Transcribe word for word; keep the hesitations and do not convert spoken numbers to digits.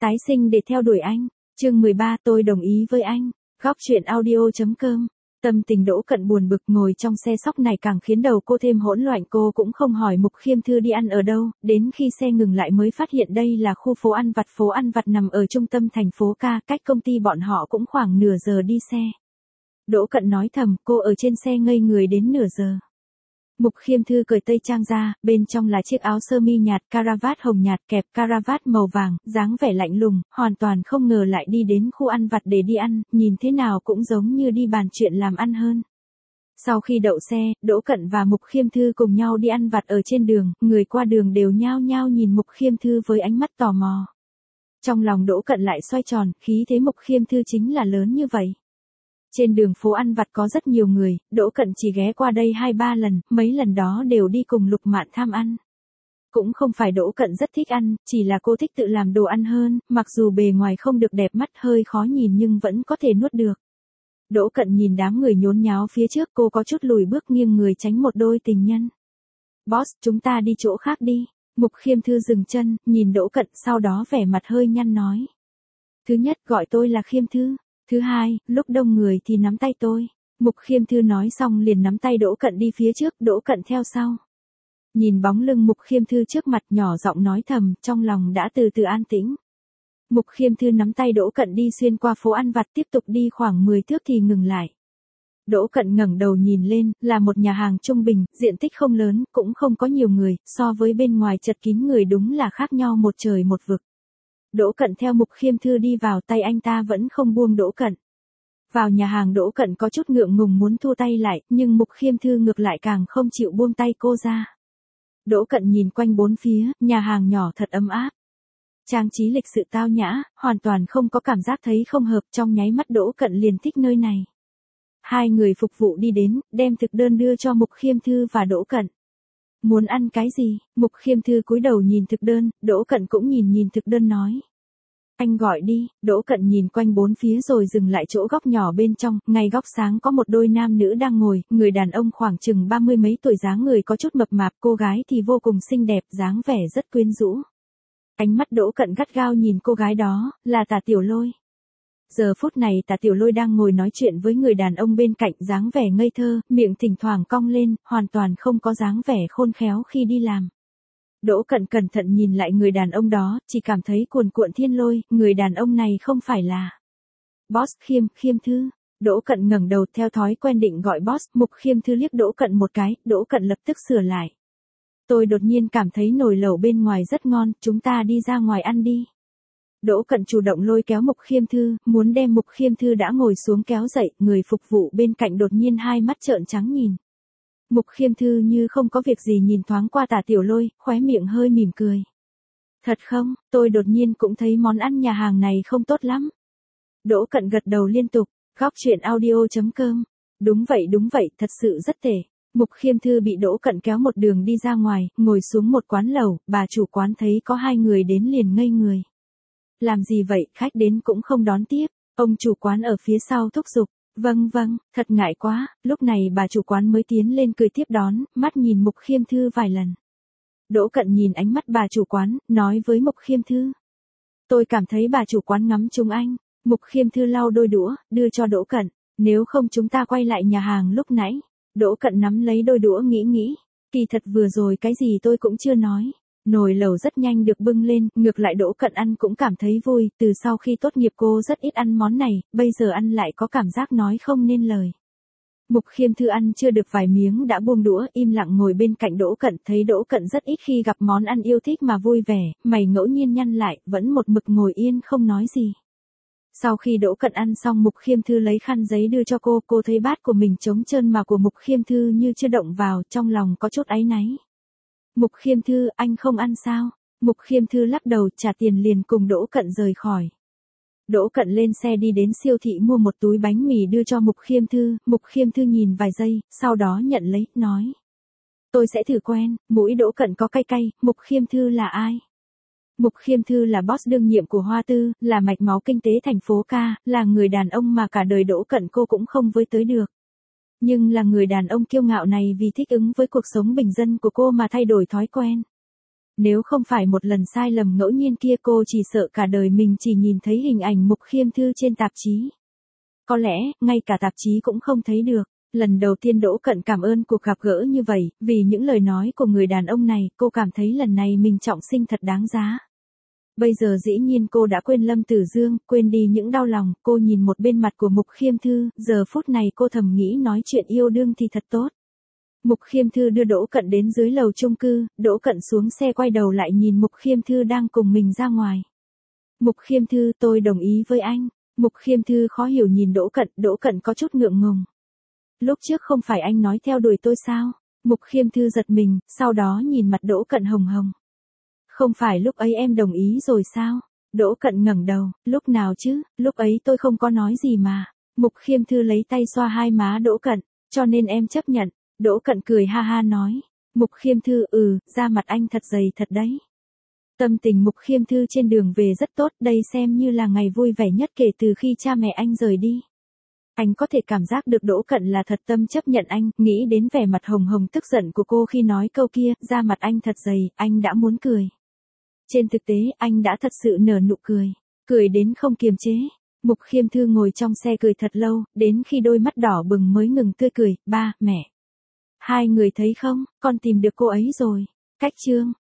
tái sinh để theo đuổi anh. Chương mười ba tôi đồng ý với anh. Góc truyện audio.com. Tâm tình Đỗ Cận buồn bực ngồi trong xe sóc này càng khiến đầu cô thêm hỗn loạn. Cô cũng không hỏi Mục Khiêm Thư đi ăn ở đâu, đến khi xe ngừng lại mới phát hiện đây là khu phố ăn vặt. Phố ăn vặt nằm ở trung tâm thành phố Ca, cách công ty bọn họ cũng khoảng nửa giờ đi xe. Đỗ Cận nói thầm, cô ở trên xe ngây người đến nửa giờ. Mục Khiêm Thư cởi tây trang ra, bên trong là chiếc áo sơ mi nhạt, caravat hồng nhạt kẹp caravat màu vàng, dáng vẻ lạnh lùng, hoàn toàn không ngờ lại đi đến khu ăn vặt để đi ăn, nhìn thế nào cũng giống như đi bàn chuyện làm ăn hơn. Sau khi đậu xe, Đỗ Cận và Mục Khiêm Thư cùng nhau đi ăn vặt ở trên đường, người qua đường đều nhao nhao nhìn Mục Khiêm Thư với ánh mắt tò mò. Trong lòng Đỗ Cận lại xoay tròn, khí thế Mục Khiêm Thư chính là lớn như vậy. Trên đường phố ăn vặt có rất nhiều người, Đỗ Cận chỉ ghé qua đây hai ba lần, mấy lần đó đều đi cùng Lục Mạn tham ăn. Cũng không phải Đỗ Cận rất thích ăn, chỉ là cô thích tự làm đồ ăn hơn, mặc dù bề ngoài không được đẹp mắt hơi khó nhìn nhưng vẫn có thể nuốt được. Đỗ Cận nhìn đám người nhốn nháo phía trước, cô có chút lùi bước nghiêng người tránh một đôi tình nhân. Boss, chúng ta đi chỗ khác đi. Mục Khiêm Thư dừng chân, nhìn Đỗ Cận, sau đó vẻ mặt hơi nhăn nói. Thứ nhất, gọi tôi là Khiêm Thư. Thứ hai, lúc đông người thì nắm tay tôi. Mục Khiêm Thư nói xong liền nắm tay Đỗ Cận đi phía trước, Đỗ Cận theo sau. Nhìn bóng lưng Mục Khiêm Thư trước mặt, nhỏ giọng nói thầm, trong lòng đã từ từ an tĩnh. Mục Khiêm Thư nắm tay Đỗ Cận đi xuyên qua phố ăn vặt, tiếp tục đi khoảng mười thước thì ngừng lại. Đỗ Cận ngẩng đầu nhìn lên, là một nhà hàng trung bình, diện tích không lớn, cũng không có nhiều người, so với bên ngoài chật kín người đúng là khác nhau một trời một vực. Đỗ Cận theo Mục Khiêm Thư đi vào, tay anh ta vẫn không buông Đỗ Cận. Vào nhà hàng Đỗ Cận có chút ngượng ngùng muốn thu tay lại, nhưng Mục Khiêm Thư ngược lại càng không chịu buông tay cô ra. Đỗ Cận nhìn quanh bốn phía, nhà hàng nhỏ thật ấm áp. Trang trí lịch sự tao nhã, hoàn toàn không có cảm giác thấy không hợp, trong nháy mắt Đỗ Cận liền thích nơi này. Hai người phục vụ đi đến, đem thực đơn đưa cho Mục Khiêm Thư và Đỗ Cận. Muốn ăn cái gì? Mục Khiêm Thư cúi đầu nhìn thực đơn, Đỗ Cận cũng nhìn nhìn thực đơn nói. Anh gọi đi. Đỗ Cận nhìn quanh bốn phía rồi dừng lại chỗ góc nhỏ bên trong, ngay góc sáng có một đôi nam nữ đang ngồi, người đàn ông khoảng chừng ba mươi mấy tuổi, dáng người có chút mập mạp, cô gái thì vô cùng xinh đẹp, dáng vẻ rất quyến rũ. Ánh mắt Đỗ Cận gắt gao nhìn cô gái đó, là Tả Tiểu Lôi. Giờ phút này Tả Tiểu Lôi đang ngồi nói chuyện với người đàn ông bên cạnh, dáng vẻ ngây thơ, miệng thỉnh thoảng cong lên, hoàn toàn không có dáng vẻ khôn khéo khi đi làm. Đỗ Cận cẩn thận nhìn lại người đàn ông đó, chỉ cảm thấy cuồn cuộn thiên lôi, người đàn ông này không phải là Boss Khiêm, Khiêm Thư. Đỗ Cận ngẩng đầu theo thói quen định gọi Boss, Mục Khiêm Thư liếc Đỗ Cận một cái, Đỗ Cận lập tức sửa lại. Tôi đột nhiên cảm thấy nồi lẩu bên ngoài rất ngon, chúng ta đi ra ngoài ăn đi. Đỗ Cận chủ động lôi kéo Mục Khiêm Thư, muốn đem Mục Khiêm Thư đã ngồi xuống kéo dậy, người phục vụ bên cạnh đột nhiên hai mắt trợn trắng nhìn. Mục Khiêm Thư như không có việc gì nhìn thoáng qua Tả Tiểu Lôi, khóe miệng hơi mỉm cười. Thật không, tôi đột nhiên cũng thấy món ăn nhà hàng này không tốt lắm. Đỗ Cận gật đầu liên tục, góc truyện audio.com. Đúng vậy đúng vậy, thật sự rất tệ. Mục Khiêm Thư bị Đỗ Cận kéo một đường đi ra ngoài, ngồi xuống một quán lẩu, bà chủ quán thấy có hai người đến liền ngây người. Làm gì vậy, khách đến cũng không đón tiếp, ông chủ quán ở phía sau thúc giục. Vâng vâng, thật ngại quá, lúc này bà chủ quán mới tiến lên cười tiếp đón, mắt nhìn Mục Khiêm Thư vài lần. Đỗ Cận nhìn ánh mắt bà chủ quán, nói với Mục Khiêm Thư. Tôi cảm thấy bà chủ quán ngắm trúng anh. Mục Khiêm Thư lau đôi đũa, đưa cho Đỗ Cận, nếu không chúng ta quay lại nhà hàng lúc nãy. Đỗ Cận nắm lấy đôi đũa nghĩ nghĩ, kỳ thật vừa rồi cái gì tôi cũng chưa nói. Nồi lẩu rất nhanh được bưng lên, ngược lại Đỗ Cận ăn cũng cảm thấy vui, từ sau khi tốt nghiệp cô rất ít ăn món này, bây giờ ăn lại có cảm giác nói không nên lời. Mục Khiêm Thư ăn chưa được vài miếng đã buông đũa, im lặng ngồi bên cạnh Đỗ Cận, thấy Đỗ Cận rất ít khi gặp món ăn yêu thích mà vui vẻ, mày ngẫu nhiên nhăn lại, vẫn một mực ngồi yên không nói gì. Sau khi Đỗ Cận ăn xong, Mục Khiêm Thư lấy khăn giấy đưa cho cô, cô thấy bát của mình trống trơn mà của Mục Khiêm Thư như chưa động vào, trong lòng có chút áy náy. Mục Khiêm Thư, anh không ăn sao? Mục Khiêm Thư lắc đầu, trả tiền liền cùng Đỗ Cận rời khỏi. Đỗ Cận lên xe đi đến siêu thị mua một túi bánh mì đưa cho Mục Khiêm Thư, Mục Khiêm Thư nhìn vài giây, sau đó nhận lấy, nói. Tôi sẽ thử quen, mũi Đỗ Cận có cay cay. Mục Khiêm Thư là ai? Mục Khiêm Thư là boss đương nhiệm của Hoa Tư, là mạch máu kinh tế thành phố Ca, là người đàn ông mà cả đời Đỗ Cận cô cũng không với tới được. Nhưng là người đàn ông kiêu ngạo này vì thích ứng với cuộc sống bình dân của cô mà thay đổi thói quen. Nếu không phải một lần sai lầm ngẫu nhiên kia cô chỉ sợ cả đời mình chỉ nhìn thấy hình ảnh Mục Khiêm Thư trên tạp chí. Có lẽ, ngay cả tạp chí cũng không thấy được. Lần đầu tiên Đỗ Cận cảm ơn cuộc gặp gỡ như vậy, vì những lời nói của người đàn ông này, cô cảm thấy lần này mình trọng sinh thật đáng giá. Bây giờ dĩ nhiên cô đã quên Lâm Tử Dương, quên đi những đau lòng, cô nhìn một bên mặt của Mục Khiêm Thư, giờ phút này cô thầm nghĩ nói chuyện yêu đương thì thật tốt. Mục Khiêm Thư đưa Đỗ Cận đến dưới lầu chung cư, Đỗ Cận xuống xe quay đầu lại nhìn Mục Khiêm Thư đang cùng mình ra ngoài. Mục Khiêm Thư, tôi đồng ý với anh. Mục Khiêm Thư khó hiểu nhìn Đỗ Cận, Đỗ Cận có chút ngượng ngùng. Lúc trước không phải anh nói theo đuổi tôi sao? Mục Khiêm Thư giật mình, sau đó nhìn mặt Đỗ Cận hồng hồng. Không phải lúc ấy em đồng ý rồi sao? Đỗ Cận ngẩng đầu, lúc nào chứ, lúc ấy tôi không có nói gì mà. Mục Khiêm Thư lấy tay xoa hai má Đỗ Cận, cho nên em chấp nhận. Đỗ Cận cười ha ha nói. Mục Khiêm Thư, ừ, da mặt anh thật dày thật đấy. Tâm tình Mục Khiêm Thư trên đường về rất tốt, đây xem như là ngày vui vẻ nhất kể từ khi cha mẹ anh rời đi. Anh có thể cảm giác được Đỗ Cận là thật tâm chấp nhận anh, nghĩ đến vẻ mặt hồng hồng tức giận của cô khi nói câu kia, da mặt anh thật dày, anh đã muốn cười. Trên thực tế, anh đã thật sự nở nụ cười, cười đến không kiềm chế. Mục Khiêm Thư ngồi trong xe cười thật lâu, đến khi đôi mắt đỏ bừng mới ngừng tươi cười, ba, mẹ. Hai người thấy không, con tìm được cô ấy rồi. Cách chương